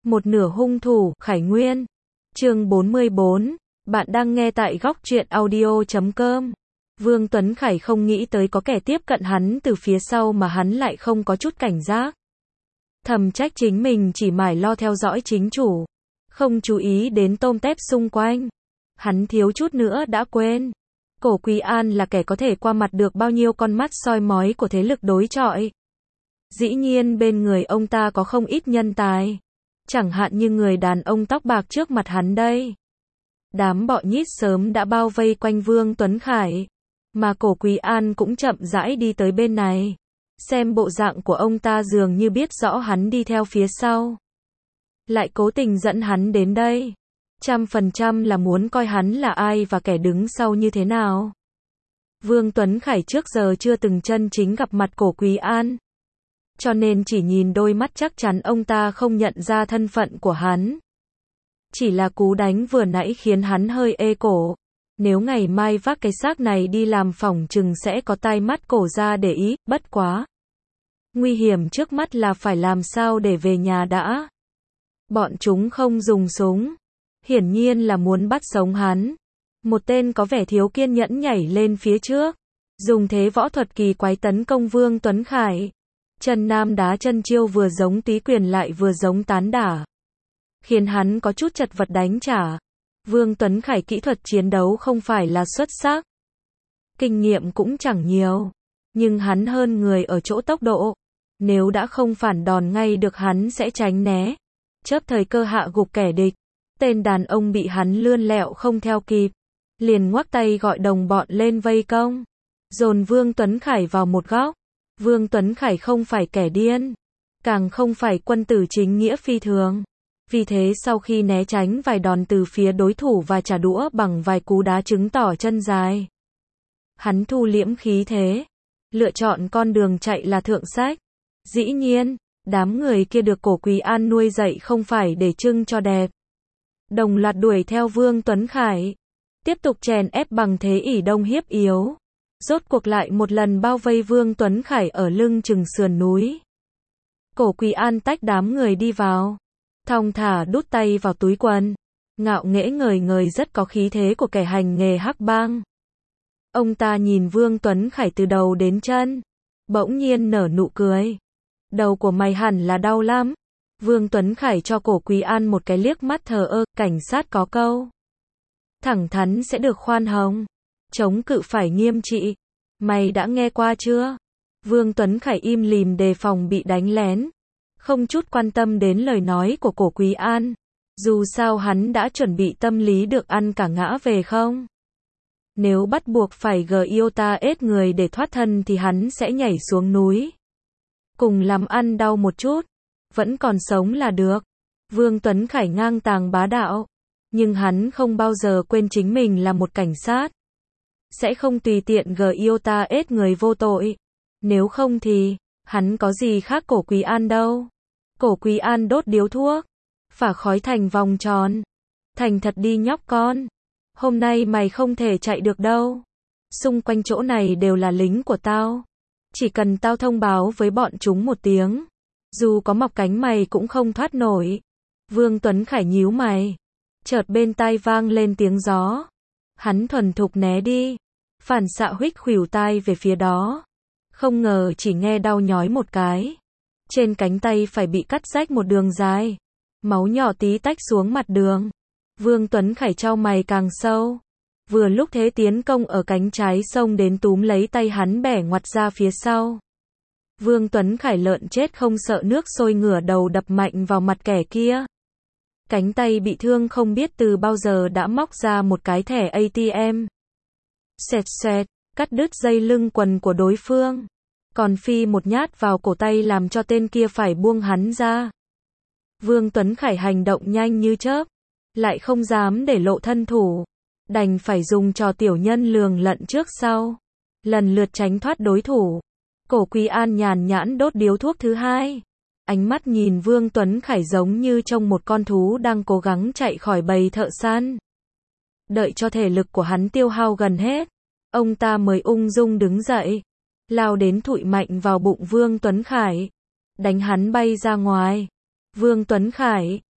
Một nửa hung thủ, Khải Nguyên. Chương 44. Bạn đang nghe tại góc truyện audio.com. Vương Tuấn Khải không nghĩ tới có kẻ tiếp cận hắn từ phía sau mà hắn lại không có chút cảnh giác. Thầm trách chính mình chỉ mải lo theo dõi chính chủ, không chú ý đến tôm tép xung quanh. Hắn thiếu chút nữa đã quên. Cổ Quý An là kẻ có thể qua mặt được bao nhiêu con mắt soi mói của thế lực đối chọi. Dĩ nhiên bên người ông ta có không ít nhân tài. Chẳng hạn như người đàn ông tóc bạc trước mặt hắn đây. Đám bọ nhít sớm đã bao vây quanh Vương Tuấn Khải. Mà Cổ Quý An cũng chậm rãi đi tới bên này. Xem bộ dạng của ông ta dường như biết rõ hắn đi theo phía sau. Lại cố tình dẫn hắn đến đây. 100% là muốn coi hắn là ai và kẻ đứng sau như thế nào. Vương Tuấn Khải trước giờ chưa từng chân chính gặp mặt Cổ Quý An. Cho nên chỉ nhìn đôi mắt chắc chắn ông ta không nhận ra thân phận của hắn. Chỉ là cú đánh vừa nãy khiến hắn hơi ê cổ. Nếu ngày mai vác cái xác này đi làm phỏng chừng sẽ có tai mắt cổ ra để ý, bất quá. Nguy hiểm trước mắt là phải làm sao để về nhà đã. Bọn chúng không dùng súng. Hiển nhiên là muốn bắt sống hắn. Một tên có vẻ thiếu kiên nhẫn nhảy lên phía trước. Dùng thế võ thuật kỳ quái tấn công Vương Tuấn Khải. Chân nam đá chân chiêu vừa giống tí quyền lại vừa giống tán đả. Khiến hắn có chút chật vật đánh trả. Vương Tuấn Khải kỹ thuật chiến đấu không phải là xuất sắc. Kinh nghiệm cũng chẳng nhiều. Nhưng hắn hơn người ở chỗ tốc độ. Nếu đã không phản đòn ngay được hắn sẽ tránh né. Chớp thời cơ hạ gục kẻ địch. Tên đàn ông bị hắn lươn lẹo không theo kịp. Liền ngoắc tay gọi đồng bọn lên vây công. Dồn Vương Tuấn Khải vào một góc. Vương Tuấn Khải không phải kẻ điên. Càng không phải quân tử chính nghĩa phi thường. Vì thế sau khi né tránh vài đòn từ phía đối thủ và trả đũa bằng vài cú đá chứng tỏ chân dài. Hắn thu liễm khí thế. Lựa chọn con đường chạy là thượng sách. Dĩ nhiên, đám người kia được Cổ Quý An nuôi dạy không phải để trưng cho đẹp. Đồng loạt đuổi theo Vương Tuấn Khải. Tiếp tục chèn ép bằng thế ỷ đông hiếp yếu. Rốt cuộc lại một lần bao vây Vương Tuấn Khải ở lưng chừng sườn núi. Cổ Quý An tách đám người đi vào. Thong thả đút tay vào túi quần. Ngạo nghễ ngời ngời rất có khí thế của kẻ hành nghề hắc bang. Ông ta nhìn Vương Tuấn Khải từ đầu đến chân. Bỗng nhiên nở nụ cười. Đầu của mày hẳn là đau lắm. Vương Tuấn Khải cho Cổ Quý An một cái liếc mắt thờ ơ, cảnh sát có câu. Thẳng thắn sẽ được khoan hồng. Chống cự phải nghiêm trị. Mày đã nghe qua chưa? Vương Tuấn Khải im lìm đề phòng bị đánh lén. Không chút quan tâm đến lời nói của Cổ Quý An. Dù sao hắn đã chuẩn bị tâm lý được ăn cả ngã về không? Nếu bắt buộc phải Giota ết người để thoát thân thì hắn sẽ nhảy xuống núi. Cùng làm ăn đau một chút. Vẫn còn sống là được. Vương Tuấn Khải ngang tàng bá đạo. Nhưng hắn không bao giờ quên chính mình là một cảnh sát. Sẽ không tùy tiện Giota ết người vô tội. Nếu không thì, hắn có gì khác Cổ Quý An đâu. Cổ Quý An đốt điếu thuốc. Phả khói thành vòng tròn. Thành thật đi nhóc con. Hôm nay mày không thể chạy được đâu. Xung quanh chỗ này đều là lính của tao. Chỉ cần tao thông báo với bọn chúng một tiếng. Dù có mọc cánh mày cũng không thoát nổi. Vương Tuấn Khải nhíu mày. Chợt bên tai vang lên tiếng gió. Hắn thuần thục né đi. Phản xạ huých khuỷu tai về phía đó. Không ngờ chỉ nghe đau nhói một cái. Trên cánh tay phải bị cắt rách một đường dài. Máu nhỏ tí tách xuống mặt đường. Vương Tuấn Khải chau mày càng sâu. Vừa lúc thế tiến công ở cánh trái xông đến túm lấy tay hắn bẻ ngoặt ra phía sau. Vương Tuấn Khải lợn chết không sợ nước sôi ngửa đầu đập mạnh vào mặt kẻ kia. Cánh tay bị thương không biết từ bao giờ đã móc ra một cái thẻ ATM. Xẹt xẹt, cắt đứt dây lưng quần của đối phương. Còn phi một nhát vào cổ tay làm cho tên kia phải buông hắn ra. Vương Tuấn Khải hành động nhanh như chớp. Lại không dám để lộ thân thủ. Đành phải dùng trò tiểu nhân lường lận trước sau. Lần lượt tránh thoát đối thủ. Cổ Quý An nhàn nhãn đốt điếu thuốc thứ hai. Ánh mắt nhìn Vương Tuấn Khải giống như trông một con thú đang cố gắng chạy khỏi bầy thợ săn. Đợi cho thể lực của hắn tiêu hao gần hết. Ông ta mới ung dung đứng dậy. Lao đến thụi mạnh vào bụng Vương Tuấn Khải. Đánh hắn bay ra ngoài. Vương Tuấn Khải.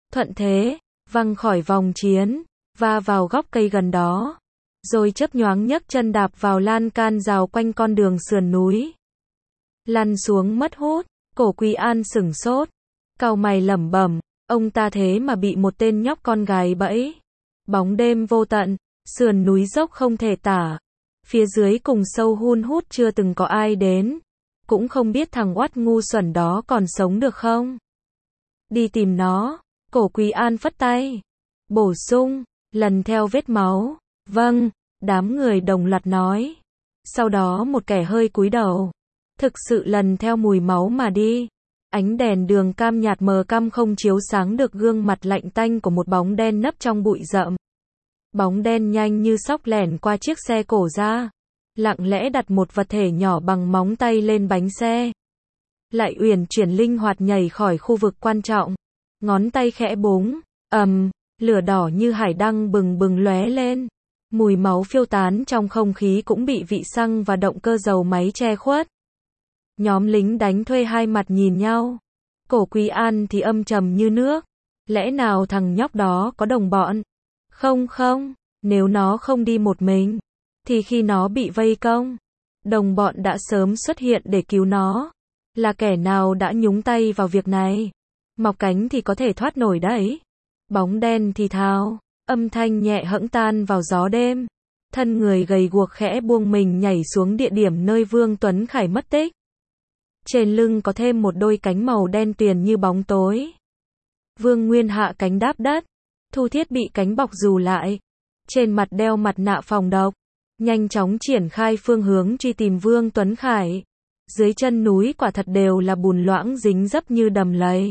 thuận thế, văng khỏi vòng chiến, va vào gốc cây gần đó, rồi chớp nhoáng nhấc chân đạp vào lan can rào quanh con đường sườn núi. Lăn xuống mất hút, Cổ Quý An sửng sốt, cau mày lẩm bẩm, ông ta thế mà bị một tên nhóc con gái bẫy. Bóng đêm vô tận, sườn núi dốc không thể tả, phía dưới cùng sâu hun hút chưa từng có ai đến, cũng không biết thằng oắt ngu xuẩn đó còn sống được không. Đi tìm nó, Cổ Quý An phất tay, bổ sung, lần theo vết máu. Vâng, đám người đồng loạt nói. Sau đó một kẻ hơi cúi đầu, thực sự lần theo mùi máu mà đi. Ánh đèn đường cam nhạt mờ căm không chiếu sáng được gương mặt lạnh tanh của một bóng đen nấp trong bụi rậm. Bóng đen nhanh như sóc lẻn qua chiếc xe cổ ra, lặng lẽ đặt một vật thể nhỏ bằng móng tay lên bánh xe. Lại uyển chuyển linh hoạt nhảy khỏi khu vực quan trọng. Ngón tay khẽ búng, lửa đỏ như hải đăng bừng bừng lóe lên. Mùi máu phiêu tán trong không khí cũng bị vị xăng và động cơ dầu máy che khuất. Nhóm lính đánh thuê hai mặt nhìn nhau. Cổ Quý An thì âm trầm như nước. Lẽ nào thằng nhóc đó có đồng bọn? Không, nếu nó không đi một mình, thì khi nó bị vây công, đồng bọn đã sớm xuất hiện để cứu nó. Là kẻ nào đã nhúng tay vào việc này? Mọc cánh thì có thể thoát nổi đấy. Bóng đen thì thào, âm thanh nhẹ hẫng tan vào gió đêm. Thân người gầy guộc khẽ buông mình nhảy xuống địa điểm nơi Vương Tuấn Khải mất tích. Trên lưng có thêm một đôi cánh màu đen tuyền như bóng tối. Vương Nguyên hạ cánh đáp đất, thu thiết bị cánh bọc dù lại. Trên mặt đeo mặt nạ phòng độc, nhanh chóng triển khai phương hướng truy tìm Vương Tuấn Khải. Dưới chân núi quả thật đều là bùn loãng dính dấp như đầm lầy.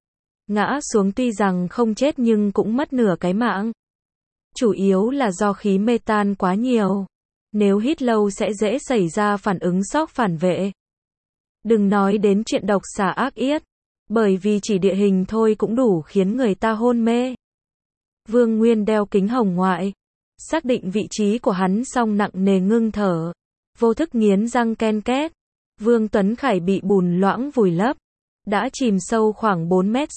Ngã xuống tuy rằng không chết nhưng cũng mất nửa cái mạng. Chủ yếu là do khí mê tan quá nhiều. Nếu hít lâu sẽ dễ xảy ra phản ứng sốc phản vệ. Đừng nói đến chuyện độc xà ác yết, bởi vì chỉ địa hình thôi cũng đủ khiến người ta hôn mê. Vương Nguyên đeo kính hồng ngoại, xác định vị trí của hắn xong nặng nề ngưng thở, vô thức nghiến răng ken két. Vương Tuấn Khải bị bùn loãng vùi lấp, đã chìm sâu khoảng 4,5 mét.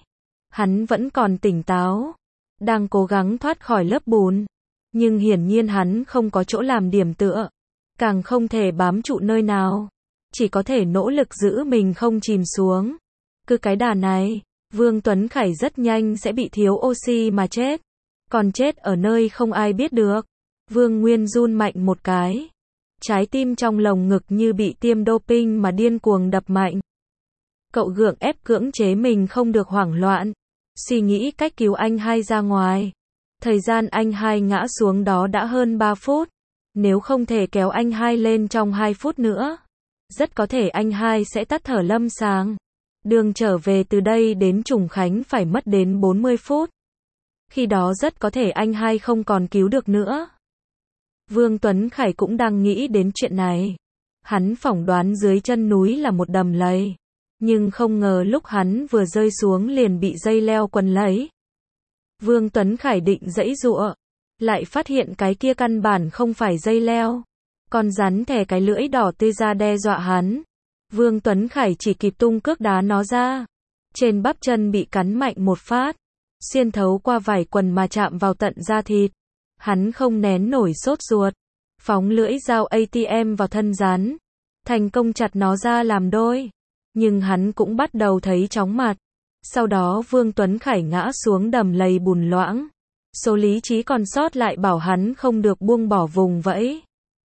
Hắn vẫn còn tỉnh táo, đang cố gắng thoát khỏi lớp bùn, nhưng hiển nhiên hắn không có chỗ làm điểm tựa, càng không thể bám trụ nơi nào, chỉ có thể nỗ lực giữ mình không chìm xuống. Cứ cái đà này, Vương Tuấn Khải rất nhanh sẽ bị thiếu oxy mà chết, còn chết ở nơi không ai biết được. Vương Nguyên run mạnh một cái, trái tim trong lồng ngực như bị tiêm doping mà điên cuồng đập mạnh. Cậu gượng ép cưỡng chế mình không được hoảng loạn, suy nghĩ cách cứu anh hai ra ngoài. Thời gian anh hai ngã xuống đó đã hơn 3 phút, nếu không thể kéo anh hai lên trong 2 phút nữa, rất có thể anh hai sẽ tắt thở lâm sàng. Đường trở về từ đây đến Trùng Khánh phải mất đến 40 phút. Khi đó rất có thể anh hai không còn cứu được nữa. Vương Tuấn Khải cũng đang nghĩ đến chuyện này. Hắn phỏng đoán dưới chân núi là một đầm lầy, nhưng không ngờ lúc hắn vừa rơi xuống liền bị dây leo quấn lấy. Vương Tuấn Khải định giãy giụa, lại phát hiện cái kia căn bản không phải dây leo. Con rắn thè cái lưỡi đỏ tươi ra đe dọa hắn. Vương Tuấn Khải chỉ kịp tung cước đá nó ra. Trên bắp chân bị cắn mạnh một phát, xuyên thấu qua vải quần mà chạm vào tận da thịt. Hắn không nén nổi sốt ruột, phóng lưỡi dao ATM vào thân rắn, thành công chặt nó ra làm đôi. Nhưng hắn cũng bắt đầu thấy chóng mặt. Sau đó Vương Tuấn Khải ngã xuống đầm lầy bùn loãng. Số lý trí còn sót lại bảo hắn không được buông bỏ vùng vẫy.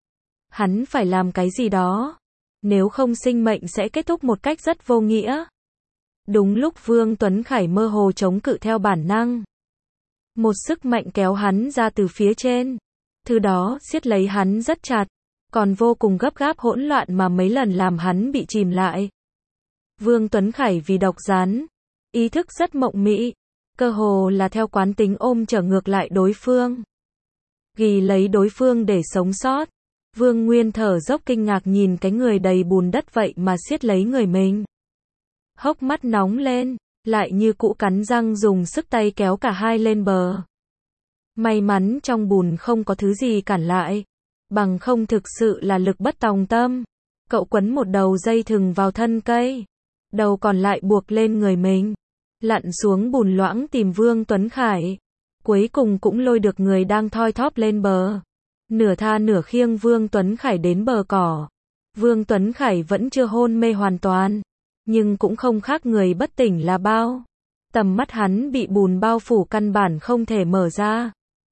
Hắn phải làm cái gì đó, nếu không sinh mệnh sẽ kết thúc một cách rất vô nghĩa. Đúng lúc Vương Tuấn Khải mơ hồ chống cự theo bản năng, một sức mạnh kéo hắn ra từ phía trên. Thứ đó siết lấy hắn rất chặt, còn vô cùng gấp gáp hỗn loạn mà mấy lần làm hắn bị chìm lại. Vương Tuấn Khải vì độc rắn, ý thức rất mộng mị, cơ hồ là theo quán tính ôm trở ngược lại đối phương, ghi lấy đối phương để sống sót. Vương Nguyên thở dốc kinh ngạc nhìn cái người đầy bùn đất vậy mà siết lấy người mình. Hốc mắt nóng lên, lại như cũ cắn răng dùng sức tay kéo cả hai lên bờ. May mắn trong bùn không có thứ gì cản lại, bằng không thực sự là lực bất tòng tâm. Cậu quấn một đầu dây thừng vào thân cây, đầu còn lại buộc lên người mình. lặn xuống bùn loãng tìm Vương Tuấn Khải. Cuối cùng cũng lôi được người đang thoi thóp lên bờ. Nửa tha nửa khiêng Vương Tuấn Khải đến bờ cỏ. Vương Tuấn Khải vẫn chưa hôn mê hoàn toàn, nhưng cũng không khác người bất tỉnh là bao. Tầm mắt hắn bị bùn bao phủ căn bản không thể mở ra.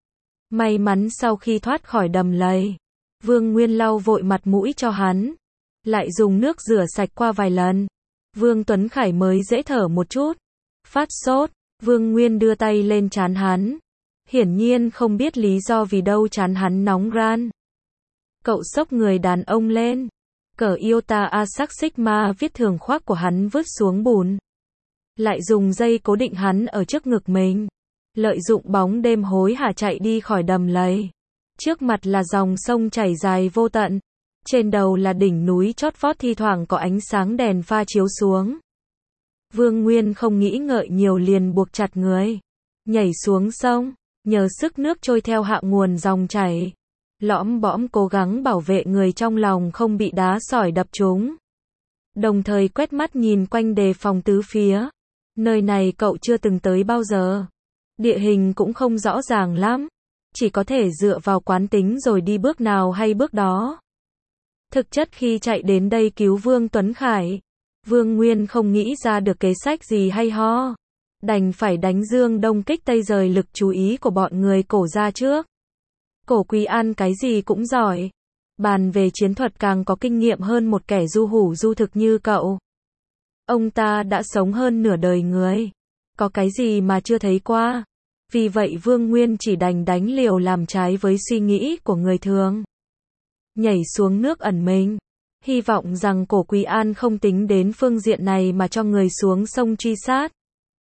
May mắn sau khi thoát khỏi đầm lầy, Vương Nguyên lau vội mặt mũi cho hắn, lại dùng nước rửa sạch qua vài lần. Vương Tuấn Khải mới dễ thở một chút. Phát sốt, Vương Nguyên đưa tay lên trán hắn. Hiển nhiên không biết lý do vì đâu trán hắn nóng ran. Cậu xốc người đàn ông lên, cởi Iota Asac Sigma viết thường khoác của hắn vứt xuống bùn. Lại dùng dây cố định hắn ở trước ngực mình. Lợi dụng bóng đêm hối hả chạy đi khỏi đầm lầy. Trước mặt là dòng sông chảy dài vô tận. Trên đầu là đỉnh núi chót vót thi thoảng có ánh sáng đèn pha chiếu xuống. Vương Nguyên không nghĩ ngợi nhiều liền buộc chặt người. Nhảy xuống sông, nhờ sức nước trôi theo hạ nguồn dòng chảy. Lõm bõm cố gắng bảo vệ người trong lòng không bị đá sỏi đập trúng. Đồng thời quét mắt nhìn quanh đề phòng tứ phía. Nơi này cậu chưa từng tới bao giờ. Địa hình cũng không rõ ràng lắm. Chỉ có thể dựa vào quán tính rồi đi bước nào hay bước đó. Thực chất khi chạy đến đây cứu Vương Tuấn Khải, Vương Nguyên không nghĩ ra được kế sách gì hay ho. Đành phải đánh Dương Đông kích Tây rời lực chú ý của bọn người Cổ ra trước. Cổ Quý An cái gì cũng giỏi. Bàn về chiến thuật càng có kinh nghiệm hơn một kẻ du hủ du thực như cậu. Ông ta đã sống hơn nửa đời người. Có cái gì mà chưa thấy qua. Vì vậy Vương Nguyên chỉ đành đánh liều làm trái với suy nghĩ của người thường. Nhảy xuống nước ẩn mình. Hy vọng rằng Cổ Quý An không tính đến phương diện này mà cho người xuống sông truy sát.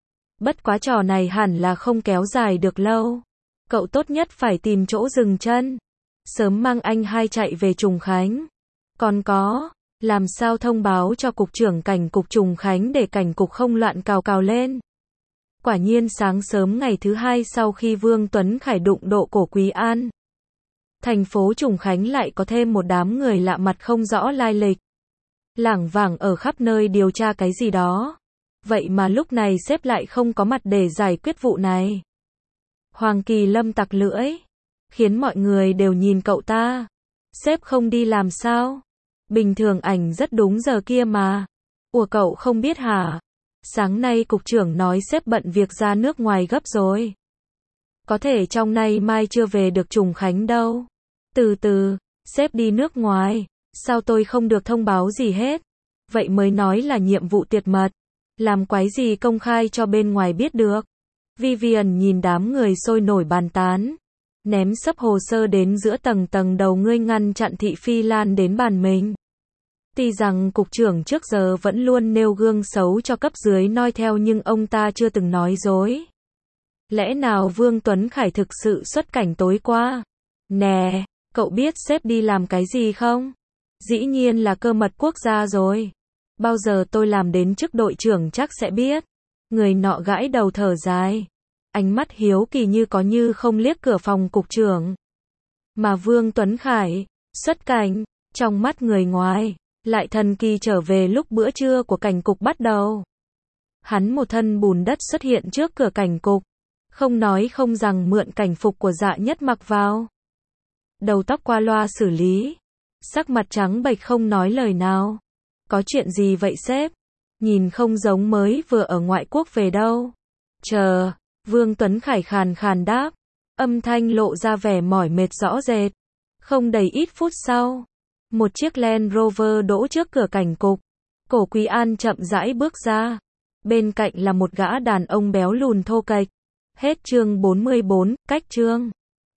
Bất quá trò này hẳn là không kéo dài được lâu. Cậu tốt nhất phải tìm chỗ dừng chân. Sớm mang anh hai chạy về Trùng Khánh. Còn có, làm sao thông báo cho cục trưởng cảnh cục Trùng Khánh để cảnh cục không loạn cào cào lên. Quả nhiên sáng sớm ngày thứ hai sau khi Vương Tuấn Khải đụng độ Cổ Quý An, thành phố Trùng Khánh lại có thêm một đám người lạ mặt không rõ lai lịch. Lảng vảng ở khắp nơi điều tra cái gì đó. Vậy mà lúc này sếp lại không có mặt để giải quyết vụ này. Hoàng Kỳ Lâm tặc lưỡi, khiến mọi người đều nhìn cậu ta. Sếp không đi làm sao? Bình thường ảnh rất đúng giờ kia mà. Ủa cậu không biết hả? Sáng nay cục trưởng nói sếp bận việc ra nước ngoài gấp rồi. Có thể trong nay mai chưa về được Trùng Khánh đâu. Từ từ, sếp đi nước ngoài, sao tôi không được thông báo gì hết? Vậy mới nói là nhiệm vụ tuyệt mật. Làm quái gì công khai cho bên ngoài biết được. Vivian nhìn đám người sôi nổi bàn tán. Ném sấp hồ sơ đến giữa tầng đầu ngươi ngăn chặn Thị Phi Lan đến bàn mình. Tuy rằng cục trưởng trước giờ vẫn luôn nêu gương xấu cho cấp dưới noi theo nhưng ông ta chưa từng nói dối. Lẽ nào Vương Tuấn Khải thực sự xuất cảnh tối qua? Nè, cậu biết sếp đi làm cái gì không? Dĩ nhiên là cơ mật quốc gia rồi. Bao giờ tôi làm đến chức đội trưởng chắc sẽ biết. Người nọ gãi đầu thở dài. Ánh mắt hiếu kỳ như có như không liếc cửa phòng cục trưởng. Mà Vương Tuấn Khải, xuất cảnh, trong mắt người ngoài, lại thần kỳ trở về lúc bữa trưa của cảnh cục bắt đầu. Hắn một thân bùn đất xuất hiện trước cửa cảnh cục. Không nói không rằng mượn cảnh phục của Dạ Nhất mặc vào. Đầu tóc qua loa xử lý. Sắc mặt trắng bệch không nói lời nào. Có chuyện gì vậy sếp? Nhìn không giống mới vừa ở ngoại quốc về đâu. Chờ, Vương Tuấn Khải khàn khàn đáp. Âm thanh lộ ra vẻ mỏi mệt rõ rệt. Không đầy ít phút sau, một chiếc Land Rover đỗ trước cửa cảnh cục. Cổ Quý An chậm rãi bước ra. Bên cạnh là một gã đàn ông béo lùn thô kệch. Hết chương 44, cách chương.